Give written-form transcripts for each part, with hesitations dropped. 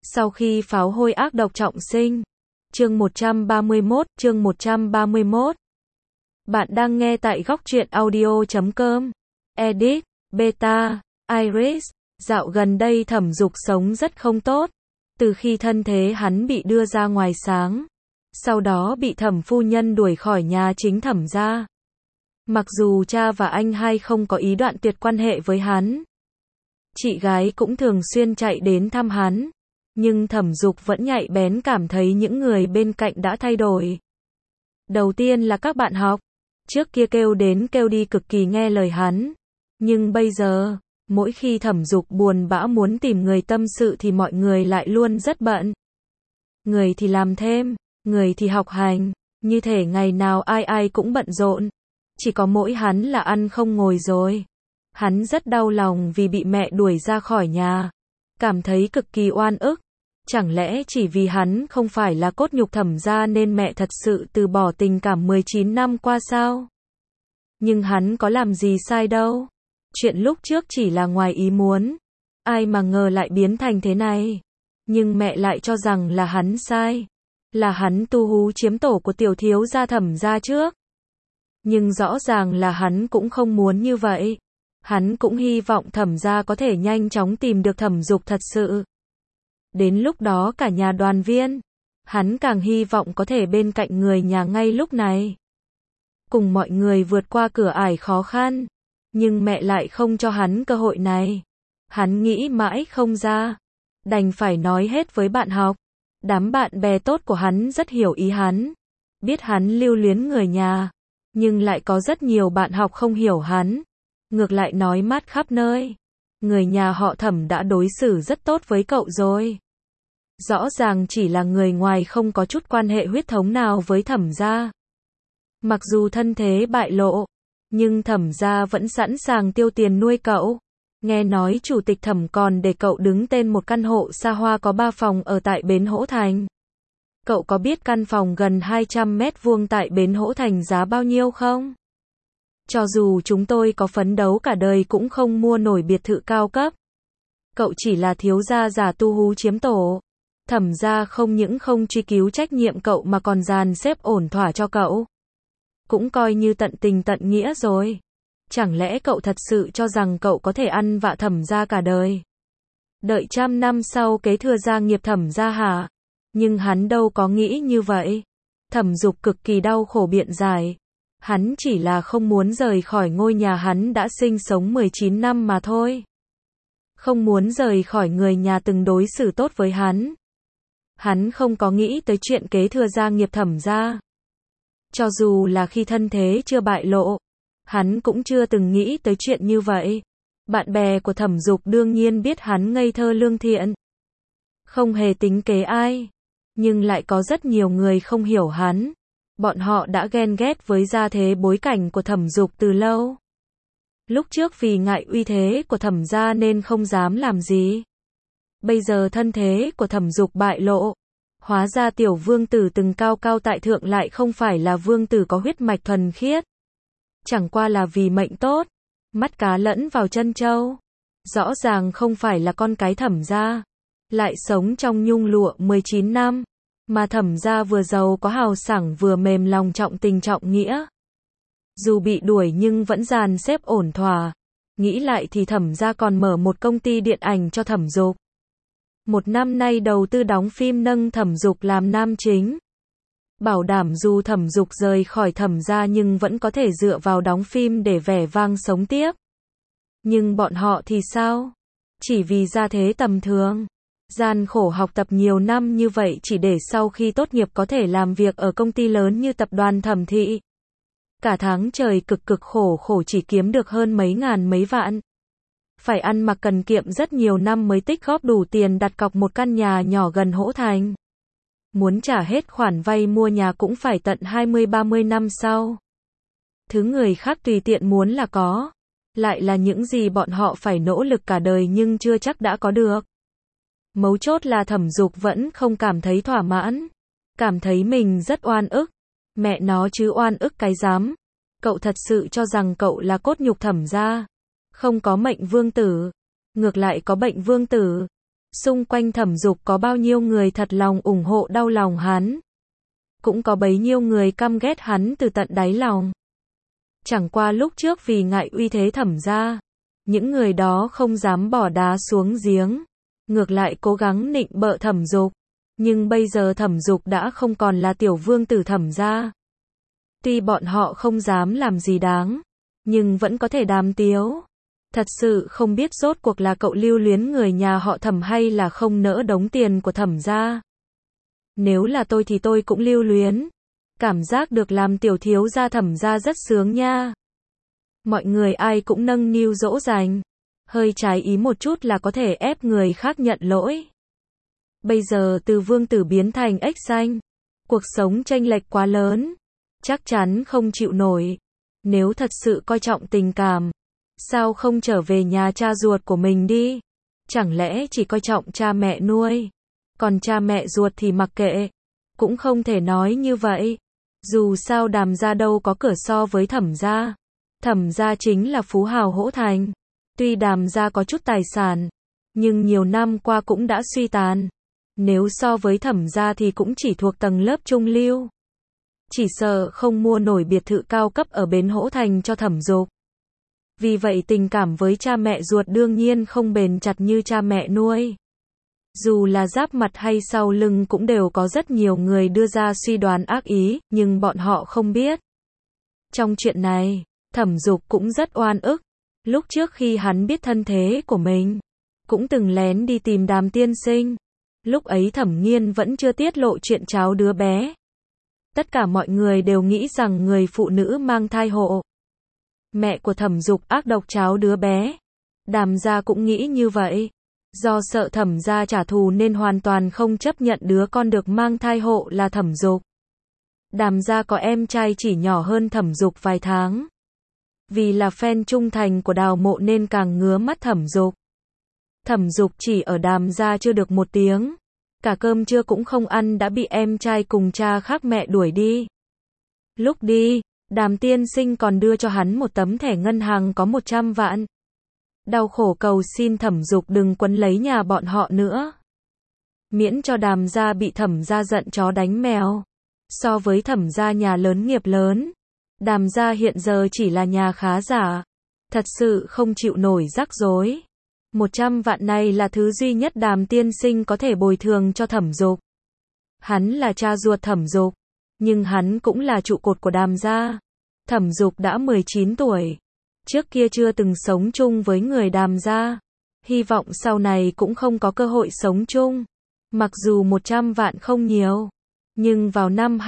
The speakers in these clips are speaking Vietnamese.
Sau khi pháo hôi ác độc trọng sinh. Chương 131. Bạn đang nghe tại góc truyện audio.com. Edit, Beta, Iris. Dạo gần đây Thẩm Dục sống rất không tốt. Từ khi thân thế hắn bị đưa ra ngoài sáng, sau đó bị Thẩm phu nhân đuổi khỏi nhà chính Thẩm gia. Mặc dù cha và anh hai không có ý đoạn tuyệt quan hệ với hắn, chị gái cũng thường xuyên chạy đến thăm hắn, nhưng Thẩm Dục vẫn nhạy bén cảm thấy những người bên cạnh đã thay đổi. Đầu tiên là các bạn học, trước kia kêu đến kêu đi cực kỳ nghe lời hắn, nhưng bây giờ, mỗi khi Thẩm Dục buồn bã muốn tìm người tâm sự thì mọi người lại luôn rất bận. Người thì làm thêm, người thì học hành, như thể ngày nào ai ai cũng bận rộn. Chỉ có mỗi hắn là ăn không ngồi rồi. Hắn rất đau lòng vì bị mẹ đuổi ra khỏi nhà, cảm thấy cực kỳ oan ức. Chẳng lẽ chỉ vì hắn không phải là cốt nhục Thẩm gia nên mẹ thật sự từ bỏ tình cảm 19 năm qua sao? Nhưng hắn có làm gì sai đâu. Chuyện lúc trước chỉ là ngoài ý muốn. Ai mà ngờ lại biến thành thế này. Nhưng mẹ lại cho rằng là hắn sai. Là hắn tu hú chiếm tổ của tiểu thiếu gia Thẩm gia trước. Nhưng rõ ràng là hắn cũng không muốn như vậy. Hắn cũng hy vọng Thẩm gia có thể nhanh chóng tìm được Thẩm Dục thật sự. Đến lúc đó cả nhà đoàn viên. Hắn càng hy vọng có thể bên cạnh người nhà ngay lúc này. Cùng mọi người vượt qua cửa ải khó khăn. Nhưng mẹ lại không cho hắn cơ hội này. Hắn nghĩ mãi không ra. Đành phải nói hết với bạn học. Đám bạn bè tốt của hắn rất hiểu ý hắn. Biết hắn lưu luyến người nhà. Nhưng lại có rất nhiều bạn học không hiểu hắn. Ngược lại nói mát khắp nơi. Người nhà họ Thẩm đã đối xử rất tốt với cậu rồi. Rõ ràng chỉ là người ngoài không có chút quan hệ huyết thống nào với Thẩm gia. Mặc dù thân thế bại lộ, nhưng Thẩm gia vẫn sẵn sàng tiêu tiền nuôi cậu. Nghe nói chủ tịch Thẩm còn để cậu đứng tên một căn hộ xa hoa có 3 phòng ở tại Bến Hỗ Thành. Cậu có biết căn phòng gần 200 mét vuông tại Bến Hỗ Thành giá bao nhiêu không? Cho dù chúng tôi có phấn đấu cả đời cũng không mua nổi biệt thự cao cấp. Cậu chỉ là thiếu gia giả tu hú chiếm tổ. Thẩm gia không những không truy cứu trách nhiệm cậu mà còn dàn xếp ổn thỏa cho cậu. Cũng coi như tận tình tận nghĩa rồi. Chẳng lẽ cậu thật sự cho rằng cậu có thể ăn vạ Thẩm gia cả đời? Đợi trăm năm sau kế thừa gia nghiệp Thẩm gia hả? Nhưng hắn đâu có nghĩ như vậy. Thẩm Dục cực kỳ đau khổ biện giải. Hắn chỉ là không muốn rời khỏi ngôi nhà hắn đã sinh sống 19 năm mà thôi. Không muốn rời khỏi người nhà từng đối xử tốt với hắn. Hắn không có nghĩ tới chuyện kế thừa gia nghiệp Thẩm gia. Cho dù là khi thân thế chưa bại lộ, hắn cũng chưa từng nghĩ tới chuyện như vậy. Bạn bè của Thẩm Dục đương nhiên biết hắn ngây thơ lương thiện, không hề tính kế ai. Nhưng lại có rất nhiều người không hiểu hắn. Bọn họ đã ghen ghét với gia thế bối cảnh của Thẩm Dục từ lâu. Lúc trước vì ngại uy thế của Thẩm gia nên không dám làm gì. Bây giờ thân thế của Thẩm Dục bại lộ. Hóa ra tiểu vương tử từng cao cao tại thượng lại không phải là vương tử có huyết mạch thuần khiết. Chẳng qua là vì mệnh tốt. Mắt cá lẫn vào chân trâu. Rõ ràng không phải là con cái Thẩm gia. Lại sống trong nhung lụa 19 năm. Mà Thẩm gia vừa giàu có hào sảng vừa mềm lòng trọng tình trọng nghĩa. Dù bị đuổi nhưng vẫn dàn xếp ổn thỏa. Nghĩ lại thì Thẩm gia còn mở một công ty điện ảnh cho Thẩm Dục. Một năm nay đầu tư đóng phim nâng Thẩm Dục làm nam chính. Bảo đảm dù Thẩm Dục rời khỏi Thẩm gia nhưng vẫn có thể dựa vào đóng phim để vẻ vang sống tiếp. Nhưng bọn họ thì sao? Chỉ vì gia thế tầm thường. Gian khổ học tập nhiều năm như vậy chỉ để sau khi tốt nghiệp có thể làm việc ở công ty lớn như tập đoàn Thẩm thị. Cả tháng trời cực khổ chỉ kiếm được hơn mấy ngàn mấy vạn. Phải ăn mặc cần kiệm rất nhiều năm mới tích góp đủ tiền đặt cọc một căn nhà nhỏ gần Hỗ Thành. Muốn trả hết khoản vay mua nhà cũng phải tận 20-30 năm sau. Thứ người khác tùy tiện muốn là có. Lại là những gì bọn họ phải nỗ lực cả đời nhưng chưa chắc đã có được. Mấu chốt là Thẩm Dục vẫn không cảm thấy thỏa mãn. Cảm thấy mình rất oan ức. Mẹ nó chứ oan ức cái dám. Cậu thật sự cho rằng cậu là cốt nhục Thẩm gia. Không có mệnh vương tử. Ngược lại có bệnh vương tử. Xung quanh Thẩm Dục có bao nhiêu người thật lòng ủng hộ đau lòng hắn. Cũng có bấy nhiêu người căm ghét hắn từ tận đáy lòng. Chẳng qua lúc trước vì ngại uy thế Thẩm gia, những người đó không dám bỏ đá xuống giếng, ngược lại cố gắng nịnh bợ Thẩm Dục. Nhưng bây giờ Thẩm Dục đã không còn là tiểu vương tử Thẩm gia. Tuy bọn họ không dám làm gì đáng, nhưng vẫn có thể đàm tiếu. Thật sự không biết rốt cuộc là cậu lưu luyến người nhà họ Thẩm hay là không nỡ đống tiền của Thẩm gia. Nếu là tôi thì tôi cũng lưu luyến. Cảm giác được làm tiểu thiếu gia Thẩm gia rất sướng nha. Mọi người ai cũng nâng niu dỗ dành. Hơi trái ý một chút là có thể ép người khác nhận lỗi. Bây giờ từ vương tử biến thành ếch xanh. Cuộc sống chênh lệch quá lớn. Chắc chắn không chịu nổi. Nếu thật sự coi trọng tình cảm, sao không trở về nhà cha ruột của mình đi? Chẳng lẽ chỉ coi trọng cha mẹ nuôi? Còn cha mẹ ruột thì mặc kệ. Cũng không thể nói như vậy. Dù sao Đàm gia đâu có cửa so với Thẩm gia. Thẩm gia chính là phú hào hỗ thành. Tuy Đàm gia có chút tài sản, nhưng nhiều năm qua cũng đã suy tàn. Nếu so với Thẩm gia thì cũng chỉ thuộc tầng lớp trung lưu. Chỉ sợ không mua nổi biệt thự cao cấp ở bến Hỗ Thành cho Thẩm Dục. Vì vậy tình cảm với cha mẹ ruột đương nhiên không bền chặt như cha mẹ nuôi. Dù là giáp mặt hay sau lưng cũng đều có rất nhiều người đưa ra suy đoán ác ý, nhưng bọn họ không biết. Trong chuyện này, Thẩm Dục cũng rất oan ức. Lúc trước khi hắn biết thân thế của mình, cũng từng lén đi tìm Đàm tiên sinh. Lúc ấy Thẩm Nghiên vẫn chưa tiết lộ chuyện cháu đứa bé. Tất cả mọi người đều nghĩ rằng người phụ nữ mang thai hộ. Mẹ của Thẩm Dục ác độc cháu đứa bé. Đàm gia cũng nghĩ như vậy. Do sợ Thẩm gia trả thù nên hoàn toàn không chấp nhận đứa con được mang thai hộ là Thẩm Dục. Đàm gia có em trai chỉ nhỏ hơn Thẩm Dục vài tháng. Vì là fan trung thành của Đào Mộ nên càng ngứa mắt Thẩm Dục. Thẩm Dục chỉ ở Đàm gia chưa được 1 tiếng. Cả cơm trưa cũng không ăn đã bị em trai cùng cha khác mẹ đuổi đi. Lúc đi, Đàm tiên sinh còn đưa cho hắn một tấm thẻ ngân hàng có 100 vạn. Đau khổ cầu xin Thẩm Dục đừng quấn lấy nhà bọn họ nữa. Miễn cho Đàm gia bị Thẩm gia giận chó đánh mèo. So với Thẩm gia nhà lớn nghiệp lớn, Đàm gia hiện giờ chỉ là nhà khá giả. Thật sự không chịu nổi rắc rối. 100 vạn này là thứ duy nhất Đàm tiên sinh có thể bồi thường cho Thẩm Dục. Hắn là cha ruột Thẩm Dục, nhưng hắn cũng là trụ cột của Đàm gia. Thẩm Dục đã 19 tuổi. Trước kia chưa từng sống chung với người Đàm gia. Hy vọng sau này cũng không có cơ hội sống chung. Mặc dù 100 vạn không nhiều, nhưng vào năm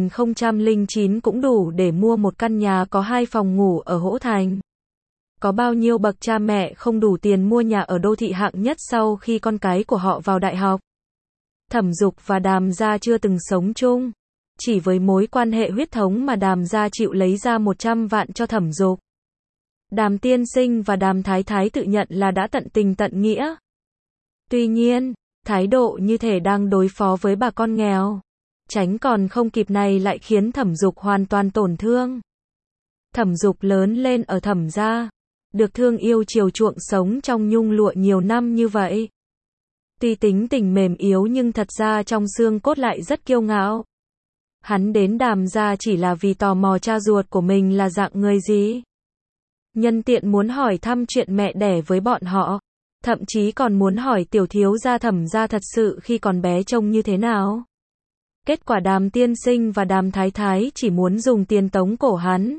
2009 cũng đủ để mua một căn nhà có 2 phòng ngủ ở Hỗ Thành. Có bao nhiêu bậc cha mẹ không đủ tiền mua nhà ở đô thị hạng nhất sau khi con cái của họ vào đại học. Thẩm Dục và Đàm gia chưa từng sống chung. Chỉ với mối quan hệ huyết thống mà Đàm gia chịu lấy ra 100 vạn cho Thẩm Dục. Đàm tiên sinh và Đàm thái thái tự nhận là đã tận tình tận nghĩa. Tuy nhiên, thái độ như thể đang đối phó với bà con nghèo. Tránh còn không kịp này lại khiến Thẩm Dục hoàn toàn tổn thương. Thẩm Dục lớn lên ở Thẩm gia, được thương yêu chiều chuộng sống trong nhung lụa nhiều năm như vậy. Tuy tính tình mềm yếu nhưng thật ra trong xương cốt lại rất kiêu ngạo. Hắn đến Đàm gia chỉ là vì tò mò cha ruột của mình là dạng người gì. Nhân tiện muốn hỏi thăm chuyện mẹ đẻ với bọn họ. Thậm chí còn muốn hỏi tiểu thiếu gia Thẩm gia thật sự khi còn bé trông như thế nào. Kết quả Đàm tiên sinh và Đàm thái thái chỉ muốn dùng tiền tống cổ hắn.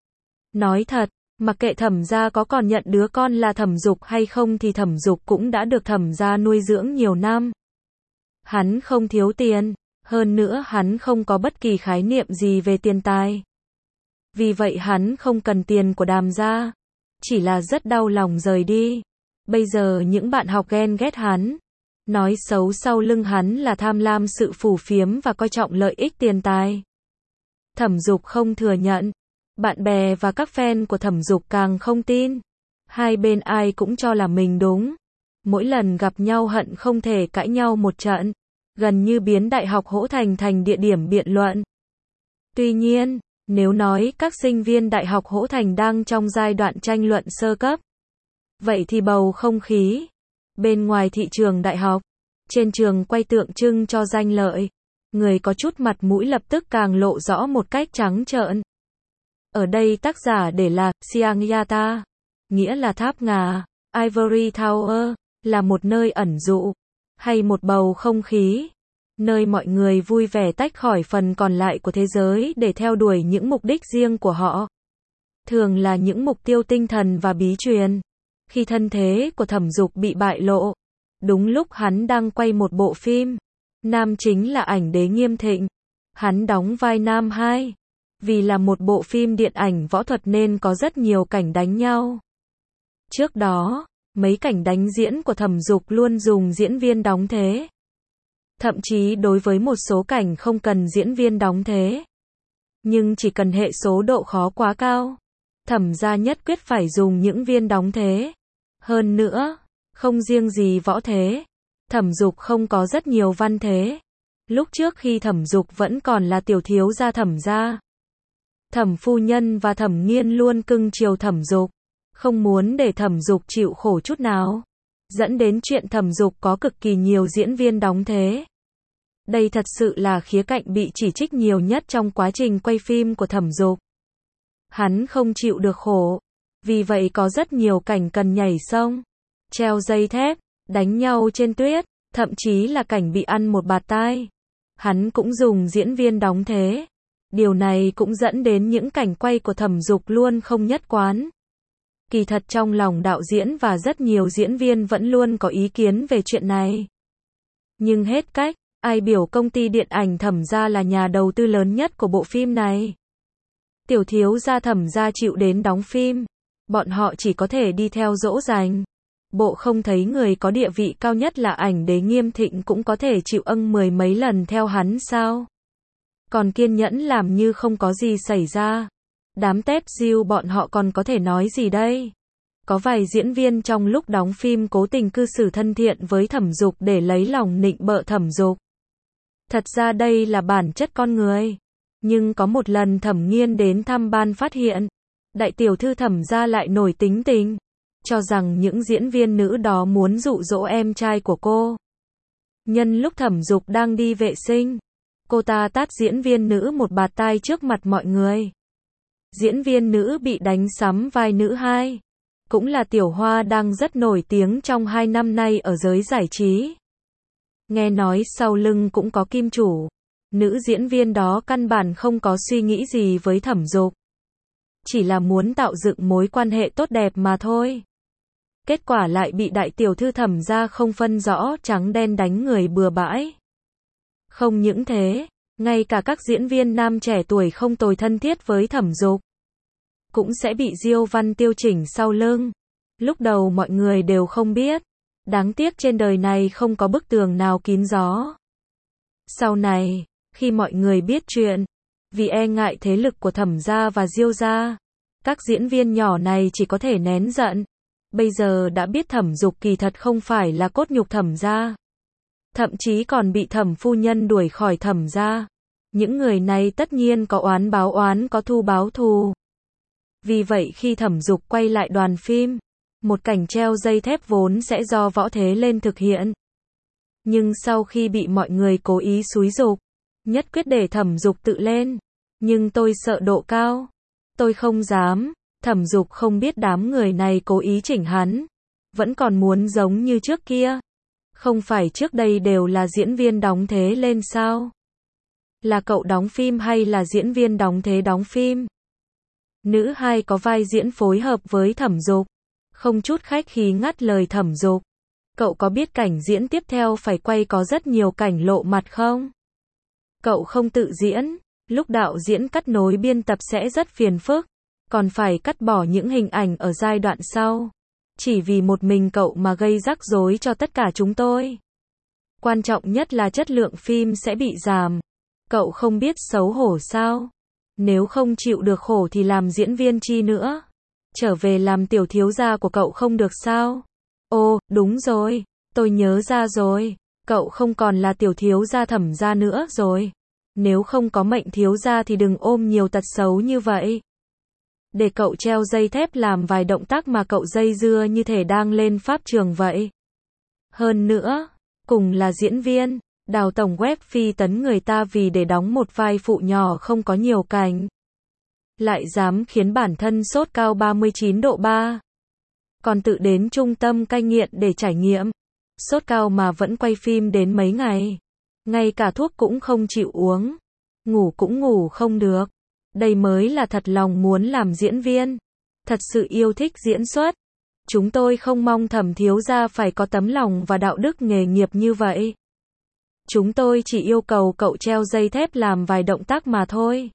Nói thật, mặc kệ Thẩm gia có còn nhận đứa con là Thẩm Dục hay không thì Thẩm Dục cũng đã được Thẩm gia nuôi dưỡng nhiều năm. Hắn không thiếu tiền, hơn nữa hắn không có bất kỳ khái niệm gì về tiền tài. Vì vậy hắn không cần tiền của Đàm gia, chỉ là rất đau lòng rời đi. Bây giờ những bạn học ghen ghét hắn, nói xấu sau lưng hắn là tham lam sự phù phiếm và coi trọng lợi ích tiền tài. Thẩm Dục không thừa nhận. Bạn bè và các fan của Thẩm Dục càng không tin. Hai bên ai cũng cho là mình đúng. Mỗi lần gặp nhau hận không thể cãi nhau một trận. Gần như biến Đại học Hỗ Thành thành địa điểm biện luận. Tuy nhiên, nếu nói các sinh viên Đại học Hỗ Thành đang trong giai đoạn tranh luận sơ cấp, vậy thì bầu không khí Bên ngoài thị trường đại học, trên trường quay tượng trưng cho danh lợi, người có chút mặt mũi lập tức càng lộ rõ một cách trắng trợn. Ở đây tác giả để là Siang Yata, nghĩa là tháp ngà, Ivory Tower, là một nơi ẩn dụ, hay một bầu không khí, nơi mọi người vui vẻ tách khỏi phần còn lại của thế giới để theo đuổi những mục đích riêng của họ. Thường là những mục tiêu tinh thần và bí truyền. Khi thân thế của Thẩm Dục bị bại lộ, đúng lúc hắn đang quay một bộ phim, nam chính là Ảnh Đế Nghiêm Thịnh. Hắn đóng vai nam hai. Vì là một bộ phim điện ảnh võ thuật nên có rất nhiều cảnh đánh nhau. Trước đó, mấy cảnh đánh diễn của Thẩm Dục luôn dùng diễn viên đóng thế. Thậm chí đối với một số cảnh không cần diễn viên đóng thế, nhưng chỉ cần hệ số độ khó quá cao, Thẩm gia nhất quyết phải dùng những viên đóng thế. Hơn nữa, không riêng gì võ thế, Thẩm Dục không có rất nhiều văn thế. Lúc trước khi Thẩm Dục vẫn còn là tiểu thiếu gia Thẩm gia, Thẩm phu nhân và Thẩm Nghiên luôn cưng chiều Thẩm Dục, không muốn để Thẩm Dục chịu khổ chút nào, dẫn đến chuyện Thẩm Dục có cực kỳ nhiều diễn viên đóng thế. Đây thật sự là khía cạnh bị chỉ trích nhiều nhất trong quá trình quay phim của Thẩm Dục. Hắn không chịu được khổ, vì vậy có rất nhiều cảnh cần nhảy sông, treo dây thép, đánh nhau trên tuyết, thậm chí là cảnh bị ăn một bạt tai. Hắn cũng dùng diễn viên đóng thế. Điều này cũng dẫn đến những cảnh quay của Thẩm Dục luôn không nhất quán. Kỳ thật trong lòng đạo diễn và rất nhiều diễn viên vẫn luôn có ý kiến về chuyện này. Nhưng hết cách, ai biểu công ty điện ảnh Thẩm gia là nhà đầu tư lớn nhất của bộ phim này. Tiểu thiếu gia Thẩm gia chịu đến đóng phim, bọn họ chỉ có thể đi theo dỗ dành. Bộ không thấy người có địa vị cao nhất là Ảnh Đế Nghiêm Thịnh cũng có thể chịu âng mười mấy lần theo hắn sao? Còn kiên nhẫn làm như không có gì xảy ra. Đám tép diêu bọn họ còn có thể nói gì đây? Có vài diễn viên trong lúc đóng phim cố tình cư xử thân thiện với Thẩm Dục để lấy lòng nịnh bợ Thẩm Dục. Thật ra đây là bản chất con người. Nhưng có một lần Thẩm Nghiên đến thăm ban phát hiện, đại tiểu thư Thẩm gia lại nổi tính tình, cho rằng những diễn viên nữ đó muốn dụ dỗ em trai của cô. Nhân lúc Thẩm Dục đang đi vệ sinh, cô ta tát diễn viên nữ một bạt tai trước mặt mọi người. Diễn viên nữ bị đánh sắm vai nữ hai, cũng là Tiểu Hoa đang rất nổi tiếng trong 2 năm nay ở giới giải trí. Nghe nói sau lưng cũng có kim chủ. Nữ diễn viên đó căn bản không có suy nghĩ gì với Thẩm Dục, chỉ là muốn tạo dựng mối quan hệ tốt đẹp mà thôi. Kết quả lại bị đại tiểu thư Thẩm gia không phân rõ trắng đen đánh người bừa bãi. Không những thế, ngay cả các diễn viên nam trẻ tuổi không tồi thân thiết với Thẩm Dục cũng sẽ bị Diêu Văn Tiêu chỉnh sau lưng. Lúc đầu mọi người đều không biết. Đáng tiếc trên đời này không có bức tường nào kín gió. Sau này, khi mọi người biết chuyện, vì e ngại thế lực của Thẩm gia và Diêu gia, các diễn viên nhỏ này chỉ có thể nén giận. Bây giờ đã biết Thẩm Dục kỳ thật không phải là cốt nhục Thẩm gia, thậm chí còn bị Thẩm phu nhân đuổi khỏi Thẩm gia. Những người này tất nhiên có oán báo oán, có thù báo thù. Vì vậy khi Thẩm Dục quay lại đoàn phim, một cảnh treo dây thép vốn sẽ do Võ Thế lên thực hiện. Nhưng sau khi bị mọi người cố ý xúi giục, nhất quyết để Thẩm Dục tự lên. Nhưng tôi sợ độ cao. Tôi không dám. Thẩm Dục không biết đám người này cố ý chỉnh hắn. Vẫn còn muốn giống như trước kia. Không phải trước đây đều là diễn viên đóng thế lên sao? Là cậu đóng phim hay là diễn viên đóng thế đóng phim? Nữ hai có vai diễn phối hợp với Thẩm Dục, không chút khách khí ngắt lời Thẩm Dục. Cậu có biết cảnh diễn tiếp theo phải quay có rất nhiều cảnh lộ mặt không? Cậu không tự diễn, lúc đạo diễn cắt nối biên tập sẽ rất phiền phức, còn phải cắt bỏ những hình ảnh ở giai đoạn sau. Chỉ vì một mình cậu mà gây rắc rối cho tất cả chúng tôi. Quan trọng nhất là chất lượng phim sẽ bị giảm. Cậu không biết xấu hổ sao? Nếu không chịu được khổ thì làm diễn viên chi nữa? Trở về làm tiểu thiếu gia của cậu không được sao? Ô, đúng rồi, tôi nhớ ra rồi. Cậu không còn là tiểu thiếu gia Thẩm gia nữa rồi. Nếu không có mệnh thiếu gia thì đừng ôm nhiều tật xấu như vậy. Để cậu treo dây thép làm vài động tác mà cậu dây dưa như thể đang lên pháp trường vậy. Hơn nữa, cùng là diễn viên, Đào tổng web phi tấn người ta vì để đóng một vai phụ nhỏ không có nhiều cảnh. Lại dám khiến bản thân sốt cao 39 độ 3. Còn tự đến trung tâm cai nghiện để trải nghiệm. Sốt cao mà vẫn quay phim đến mấy ngày. Ngay cả thuốc cũng không chịu uống. Ngủ cũng ngủ không được. Đây mới là thật lòng muốn làm diễn viên. Thật sự yêu thích diễn xuất. Chúng tôi không mong Thẩm thiếu gia phải có tấm lòng và đạo đức nghề nghiệp như vậy. Chúng tôi chỉ yêu cầu cậu treo dây thép làm vài động tác mà thôi.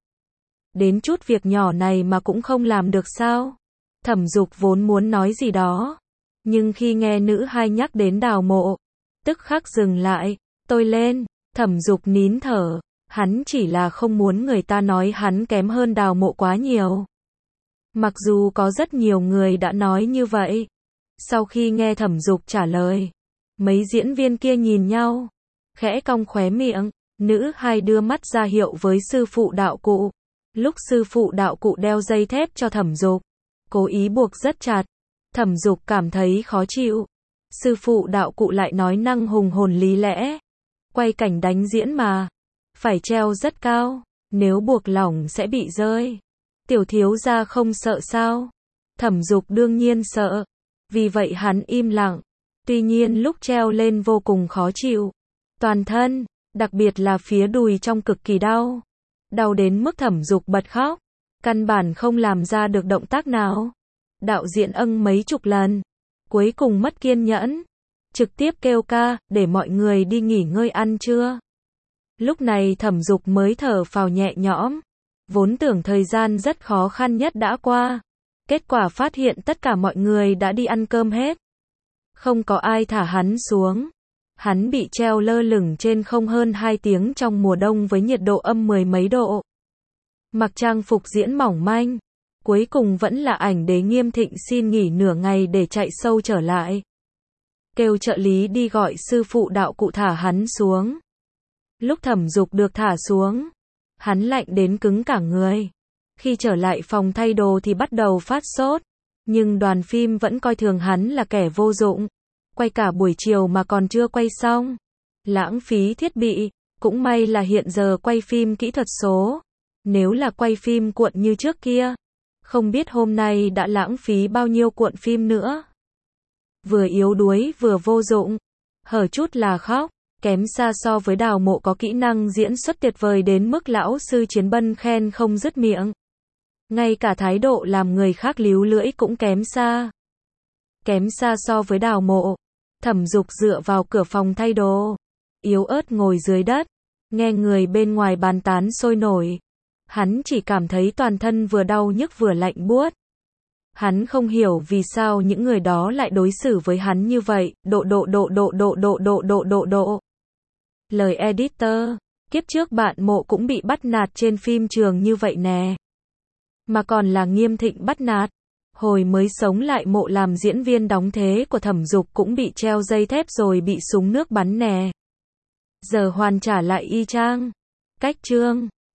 Đến chút việc nhỏ này mà cũng không làm được sao? Thẩm Dục vốn muốn nói gì đó. Nhưng khi nghe nữ hai nhắc đến Đào Mộ, tức khắc dừng lại. Tôi lên. Thẩm Dục nín thở. Hắn chỉ là không muốn người ta nói hắn kém hơn Đào Mộ quá nhiều. Mặc dù có rất nhiều người đã nói như vậy. Sau khi nghe Thẩm Dục trả lời, mấy diễn viên kia nhìn nhau, khẽ cong khóe miệng, nữ hai đưa mắt ra hiệu với sư phụ đạo cụ. Lúc sư phụ đạo cụ đeo dây thép cho Thẩm Dục, cố ý buộc rất chặt. Thẩm Dục cảm thấy khó chịu. Sư phụ đạo cụ lại nói năng hùng hồn lý lẽ. Quay cảnh đánh diễn mà, phải treo rất cao, nếu buộc lỏng sẽ bị rơi. Tiểu thiếu gia không sợ sao? Thẩm Dục đương nhiên sợ. Vì vậy hắn im lặng. Tuy nhiên lúc treo lên vô cùng khó chịu. Toàn thân, đặc biệt là phía đùi trong cực kỳ đau. Đau đến mức Thẩm Dục bật khóc. Căn bản không làm ra được động tác nào. Đạo diễn âng mấy chục lần. Cuối cùng mất kiên nhẫn. Trực tiếp kêu ca, để mọi người đi nghỉ ngơi ăn trưa. Lúc này Thẩm Dục mới thở phào nhẹ nhõm. Vốn tưởng thời gian rất khó khăn nhất đã qua. Kết quả phát hiện tất cả mọi người đã đi ăn cơm hết. Không có ai thả hắn xuống. Hắn bị treo lơ lửng trên không hơn 2 tiếng trong mùa đông với nhiệt độ âm 10 mấy độ. Mặc trang phục diễn mỏng manh. Cuối cùng vẫn là Ảnh Đế Nghiêm Thịnh xin nghỉ nửa ngày để chạy sâu trở lại. Kêu trợ lý đi gọi sư phụ đạo cụ thả hắn xuống. Lúc Thẩm Dục được thả xuống, hắn lạnh đến cứng cả người. Khi trở lại phòng thay đồ thì bắt đầu phát sốt. Nhưng đoàn phim vẫn coi thường hắn là kẻ vô dụng. Quay cả buổi chiều mà còn chưa quay xong. Lãng phí thiết bị. Cũng may là hiện giờ quay phim kỹ thuật số. Nếu là quay phim cuộn như trước kia, không biết hôm nay đã lãng phí bao nhiêu cuộn phim nữa. Vừa yếu đuối vừa vô dụng. Hở chút là khóc. Kém xa so với Đào Mộ có kỹ năng diễn xuất tuyệt vời đến mức lão sư Chiến Bân khen không dứt miệng. Ngay cả thái độ làm người khác líu lưỡi cũng kém xa. Kém xa so với Đào Mộ. Thẩm Dục dựa vào cửa phòng thay đồ. Yếu ớt ngồi dưới đất. Nghe người bên ngoài bàn tán sôi nổi. Hắn chỉ cảm thấy toàn thân vừa đau nhức vừa lạnh buốt. Hắn không hiểu vì sao những người đó lại đối xử với hắn như vậy. Lời editor. Kiếp trước bạn Mộ cũng bị bắt nạt trên phim trường như vậy nè. Mà còn là Nghiêm Thịnh bắt nạt. Hồi mới sống lại Mộ làm diễn viên đóng thế của Thẩm Dục cũng bị treo dây thép rồi bị súng nước bắn nè. Giờ hoàn trả lại y chang. Cách chương.